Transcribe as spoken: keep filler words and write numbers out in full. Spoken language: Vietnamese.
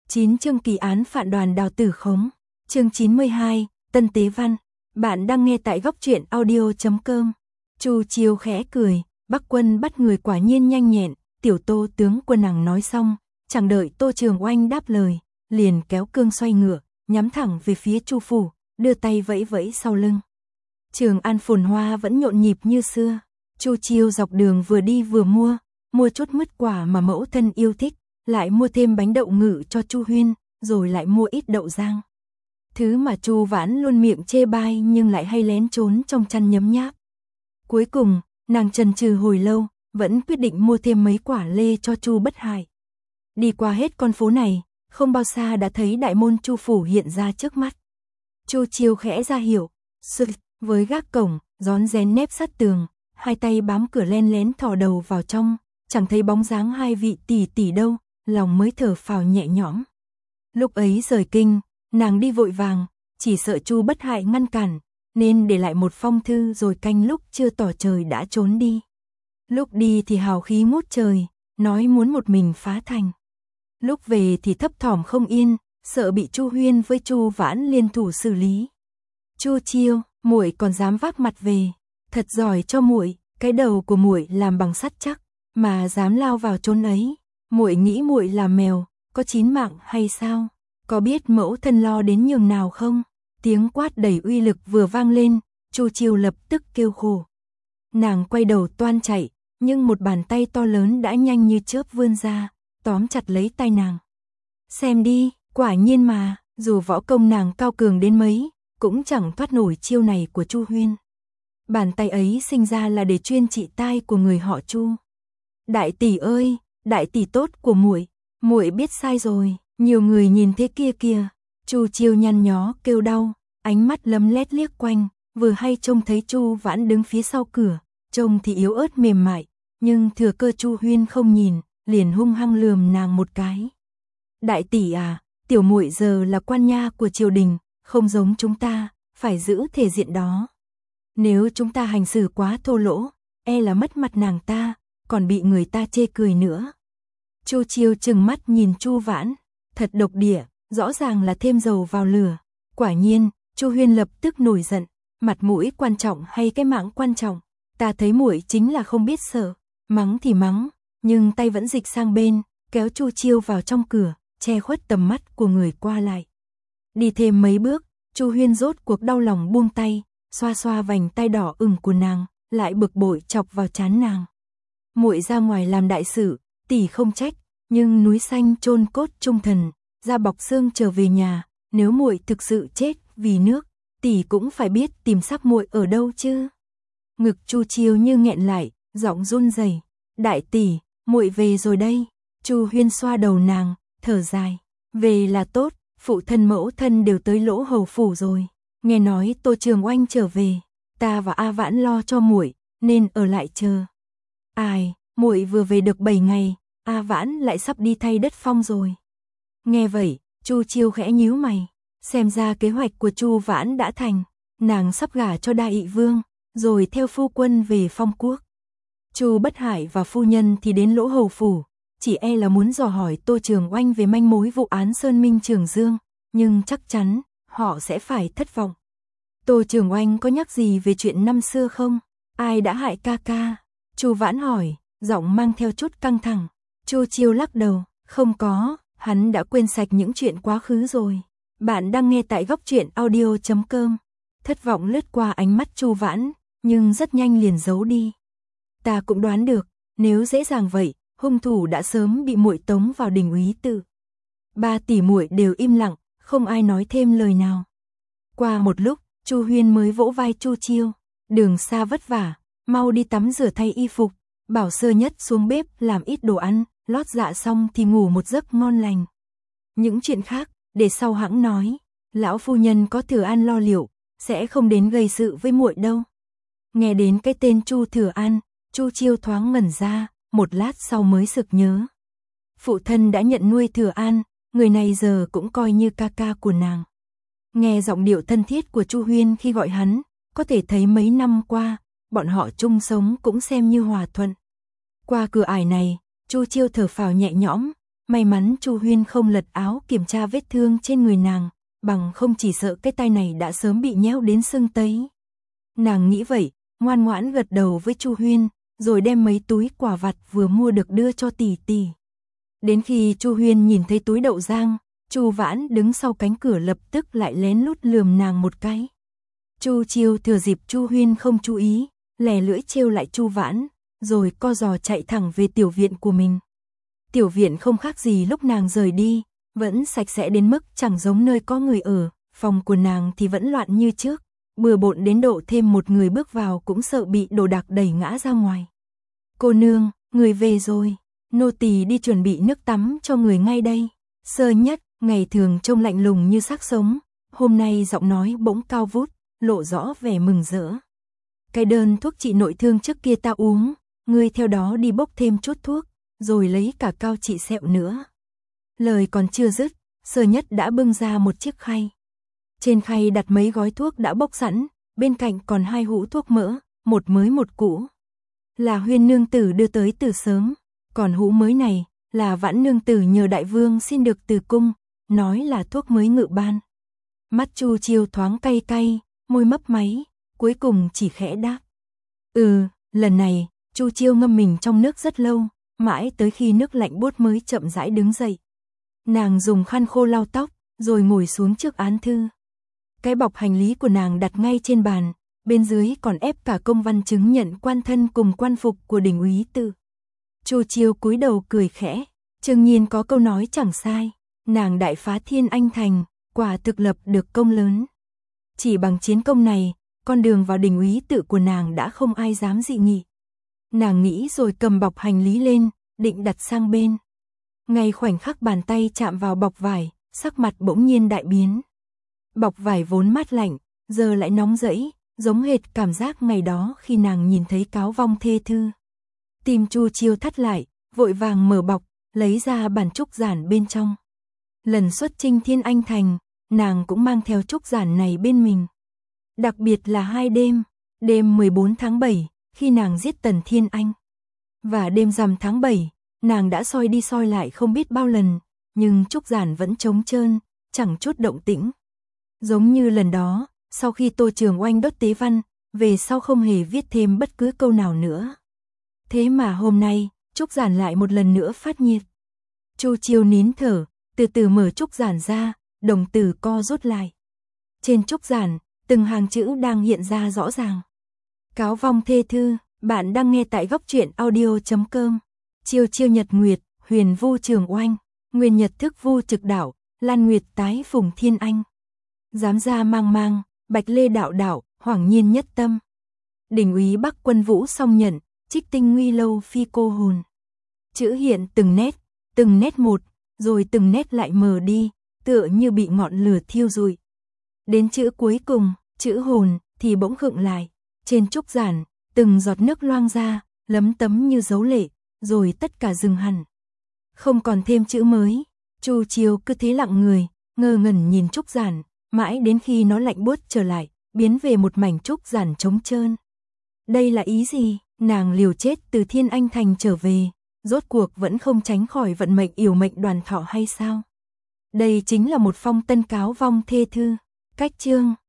chín chương kỳ án phản đoàn Đào Tử Khống. Chương chín mươi hai, Tân Tế Văn. Bạn đang nghe tại góc truyện audio chấm com. Chu Chiêu khẽ cười, Bắc Quân bắt người quả nhiên nhanh nhẹn, tiểu Tô tướng quân nàng nói xong, chẳng đợi Tô Trường Oanh đáp lời, liền kéo cương xoay ngựa, nhắm thẳng về phía Chu phủ, đưa tay vẫy vẫy sau lưng. Trường An phồn hoa vẫn nhộn nhịp như xưa. Chu Chiêu dọc đường vừa đi vừa mua, mua chút mứt quả mà mẫu thân yêu thích, lại mua thêm bánh đậu ngự cho Chu Huyên, rồi lại mua ít đậu rang. Thứ mà Chu Vãn luôn miệng chê bai nhưng lại hay lén trốn trong chăn nhấm nháp. Cuối cùng, nàng chần chừ hồi lâu, vẫn quyết định mua thêm mấy quả lê cho Chu Bất Hải. Đi qua hết con phố này, không bao xa đã thấy đại môn Chu phủ hiện ra trước mắt. Chu Chiêu khẽ ra hiệu, sực, với gác cổng, rón rén nép sát tường, hai tay bám cửa len lén thò đầu vào trong, chẳng thấy bóng dáng hai vị tỷ tỷ đâu, lòng mới thở phào nhẹ nhõm. Lúc ấy rời kinh, nàng đi vội vàng, chỉ sợ Chu Bất Hải ngăn cản, nên để lại một phong thư rồi canh lúc chưa tỏ trời đã trốn đi. Lúc đi thì hào khí ngút trời, nói muốn một mình phá thành. Lúc về thì thấp thỏm không yên, sợ bị Chu Huyên với Chu Vãn liên thủ xử lý. Chu Chiêu, muội còn dám vác mặt về, thật giỏi cho muội, cái đầu của muội làm bằng sắt chắc, mà dám lao vào chốn ấy, muội nghĩ muội là mèo, có chín mạng hay sao? Có biết mẫu thân lo đến nhường nào không? Tiếng quát đầy uy lực vừa vang lên, Chu Chiêu lập tức kêu khổ. Nàng quay đầu toan chạy, nhưng một bàn tay to lớn đã nhanh như chớp vươn ra, tóm chặt lấy tay nàng. Xem đi, quả nhiên mà, dù võ công nàng cao cường đến mấy, cũng chẳng thoát nổi chiêu này của Chu Huyên. Bàn tay ấy sinh ra là để chuyên trị tai của người họ Chu. Đại tỷ ơi, đại tỷ tốt của muội, muội biết sai rồi, nhiều người nhìn thế kia kìa. Chu Chiêu nhăn nhó kêu đau, ánh mắt lấm lét liếc quanh, vừa hay trông thấy Chu Vãn đứng phía sau cửa, trông thì yếu ớt mềm mại, nhưng thừa cơ Chu Huyên không nhìn, liền hung hăng lườm nàng một cái. Đại tỷ à, tiểu muội giờ là quan nha của triều đình, không giống chúng ta, phải giữ thể diện đó. Nếu chúng ta hành xử quá thô lỗ, e là mất mặt nàng ta, còn bị người ta chê cười nữa. Chu Chiêu trừng mắt nhìn Chu Vãn, thật độc địa, rõ ràng là thêm dầu vào lửa. Quả nhiên, Chu Huyên lập tức nổi giận, mặt mũi quan trọng hay cái mạng quan trọng, ta thấy muội chính là không biết sợ, mắng thì mắng, nhưng tay vẫn dịch sang bên, kéo Chu Chiêu vào trong cửa, che khuất tầm mắt của người qua lại. Đi thêm mấy bước, Chu Huyên rốt cuộc đau lòng buông tay, xoa xoa vành tay đỏ ửng của nàng, lại bực bội chọc vào trán nàng. Muội ra ngoài làm đại sự, tỷ không trách, nhưng núi xanh chôn cốt trung thần, da bọc xương trở về nhà, nếu muội thực sự chết vì nước, tỷ cũng phải biết tìm xác muội ở đâu chứ. Ngực Chu Chiêu như nghẹn lại, giọng run rẩy, đại tỷ, muội về rồi đây. Chu Huyên xoa đầu nàng, thở dài, về là tốt, phụ thân mẫu thân đều tới Lỗ Hầu phủ rồi, nghe nói Tô Trường Oanh trở về, ta và A Vãn lo cho muội, nên ở lại chờ. Ai, muội vừa về được bảy ngày, A Vãn lại sắp đi thay đất phong rồi. Nghe vậy, Chu Chiêu khẽ nhíu mày, xem ra kế hoạch của Chu Vãn đã thành, nàng sắp gả cho Đại Ị Vương, rồi theo phu quân về phong quốc. Chu Bất Hải và phu nhân thì đến Lỗ Hầu phủ, chỉ e là muốn dò hỏi Tô Trường Oanh về manh mối vụ án Sơn Minh Trường Dương, nhưng chắc chắn họ sẽ phải thất vọng. Tô Trường Oanh có nhắc gì về chuyện năm xưa không? Ai đã hại ca ca? Chu Vãn hỏi, giọng mang theo chút căng thẳng. Chu Chiêu lắc đầu, không có, hắn đã quên sạch những chuyện quá khứ rồi. Bạn đang nghe tại góc truyện audio chấm com. Thất vọng lướt qua ánh mắt Chu Vãn, nhưng rất nhanh liền giấu đi. Ta cũng đoán được, nếu dễ dàng vậy, hung thủ đã sớm bị muội tống vào đình úy tự. Ba tỷ muội đều im lặng, không ai nói thêm lời nào. Qua một lúc, Chu Huyên mới vỗ vai Chu Chiêu, đường xa vất vả, mau đi tắm rửa thay y phục, bảo Sơ Nhất xuống bếp làm ít đồ ăn, lót dạ xong thì ngủ một giấc ngon lành. Những chuyện khác, để sau hãng nói, lão phu nhân có Thừa An lo liệu, sẽ không đến gây sự với muội đâu. Nghe đến cái tên Chu Thừa An, Chu Chiêu thoáng ngẩn ra, một lát sau mới sực nhớ. Phụ thân đã nhận nuôi Thừa An, người này giờ cũng coi như ca ca của nàng. Nghe giọng điệu thân thiết của Chu Huyên khi gọi hắn, có thể thấy mấy năm qua, bọn họ chung sống cũng xem như hòa thuận. Qua cửa ải này, Chu Chiêu thở phào nhẹ nhõm, May mắn Chu Huyên không lật áo kiểm tra vết thương trên người nàng, bằng không chỉ sợ cái tay này đã sớm bị nhéo đến sưng tấy. Nàng nghĩ vậy, ngoan ngoãn gật đầu với Chu Huyên, rồi đem mấy túi quả vặt vừa mua được đưa cho tỷ tỷ. Đến khi Chu Huyên nhìn thấy túi đậu rang, Chu Vãn đứng sau cánh cửa lập tức lại lén lút lườm nàng một cái. Chu Chiêu thừa dịp Chu Huyên không chú ý, lè lưỡi trêu lại Chu Vãn, rồi co giò chạy thẳng về tiểu viện của mình. Tiểu viện không khác gì lúc nàng rời đi, vẫn sạch sẽ đến mức chẳng giống nơi có người ở, phòng của nàng thì vẫn loạn như trước, bừa bộn đến độ thêm một người bước vào cũng sợ bị đồ đạc đẩy ngã ra ngoài. Cô nương, người về rồi, nô tỳ đi chuẩn bị nước tắm cho người ngay đây. Sơ Nhất, ngày thường trông lạnh lùng như xác sống, hôm nay giọng nói bỗng cao vút, lộ rõ vẻ mừng rỡ. Cái đơn thuốc trị nội thương trước kia ta uống, ngươi theo đó đi bốc thêm chút thuốc, rồi lấy cả cao trị sẹo nữa. Lời còn chưa dứt, Sơ Nhất đã bưng ra một chiếc khay. Trên khay đặt mấy gói thuốc đã bốc sẵn, bên cạnh còn hai hũ thuốc mỡ, một mới một cũ. Là Huyên nương tử đưa tới từ sớm, còn hũ mới này là Vãn nương tử nhờ đại vương xin được từ cung, nói là thuốc mới ngự ban. Mắt Chu Chiêu thoáng cay cay, môi mấp máy, cuối cùng chỉ khẽ đáp. Ừ, lần này, Chu Chiêu ngâm mình trong nước rất lâu, mãi tới khi nước lạnh buốt mới chậm rãi đứng dậy. Nàng dùng khăn khô lau tóc, rồi ngồi xuống trước án thư. Cái bọc hành lý của nàng đặt ngay trên bàn, bên dưới còn ép cả công văn chứng nhận quan thân cùng quan phục của Đình úy tự. Chu Chiêu cúi đầu cười khẽ, Trương Nhiên có câu nói chẳng sai, nàng đại phá Thiên Anh thành, quả thực lập được công lớn. Chỉ bằng chiến công này, con đường vào Đình úy tự của nàng đã không ai dám dị nghị. Nàng nghĩ rồi cầm bọc hành lý lên, định đặt sang bên. Ngay khoảnh khắc bàn tay chạm vào bọc vải, sắc mặt bỗng nhiên đại biến. Bọc vải vốn mát lạnh, giờ lại nóng rẫy, giống hệt cảm giác ngày đó khi nàng nhìn thấy cáo vong thê thư. Tim Chu Chiêu thắt lại, vội vàng mở bọc, lấy ra bản trúc giản bên trong. Lần xuất chinh Thiên Anh thành, nàng cũng mang theo trúc giản này bên mình. Đặc biệt là hai đêm, đêm mười bốn tháng bảy, khi nàng giết Tần Thiên Anh. Và đêm rằm tháng bảy, nàng đã soi đi soi lại không biết bao lần, nhưng trúc giản vẫn trống trơn, chẳng chút động tĩnh. Giống như lần đó, sau khi Tô Trường Oanh đốt tế văn, về sau không hề viết thêm bất cứ câu nào nữa. Thế mà hôm nay, trúc giản lại một lần nữa phát nhiệt. Chu Chiêu nín thở, từ từ mở trúc giản ra, đồng tử co rút lại. Trên trúc giản, từng hàng chữ đang hiện ra rõ ràng. Cáo vong thê thư, bạn đang nghe tại góc truyện audio chấm com. Chiêu chiêu nhật nguyệt, huyền vu Trường Oanh, nguyên nhật thức vu trực đảo, lan nguyệt tái phùng Thiên Anh. Giám gia mang mang, bạch lê đạo đạo, hoàng nhiên nhất tâm. Đình úy Bắc quân vũ song nhận, trích tinh nguy lâu phi cô hồn. Chữ hiện từng nét, từng nét một, rồi từng nét lại mờ đi, tựa như bị ngọn lửa thiêu rụi. Đến chữ cuối cùng, chữ hồn, thì bỗng khựng lại. Trên trúc giản, từng giọt nước loang ra, lấm tấm như dấu lệ, rồi tất cả dừng hẳn. Không còn thêm chữ mới, Chu Chiêu cứ thế lặng người, ngơ ngẩn nhìn trúc giản, mãi đến khi nó lạnh buốt trở lại, biến về một mảnh trúc giản trống trơn. Đây là ý gì? Nàng liều chết từ Thiên Anh thành trở về, rốt cuộc vẫn không tránh khỏi vận mệnh yểu mệnh đoàn thọ hay sao? Đây chính là một phong tân cáo vong thê thư. Cách chương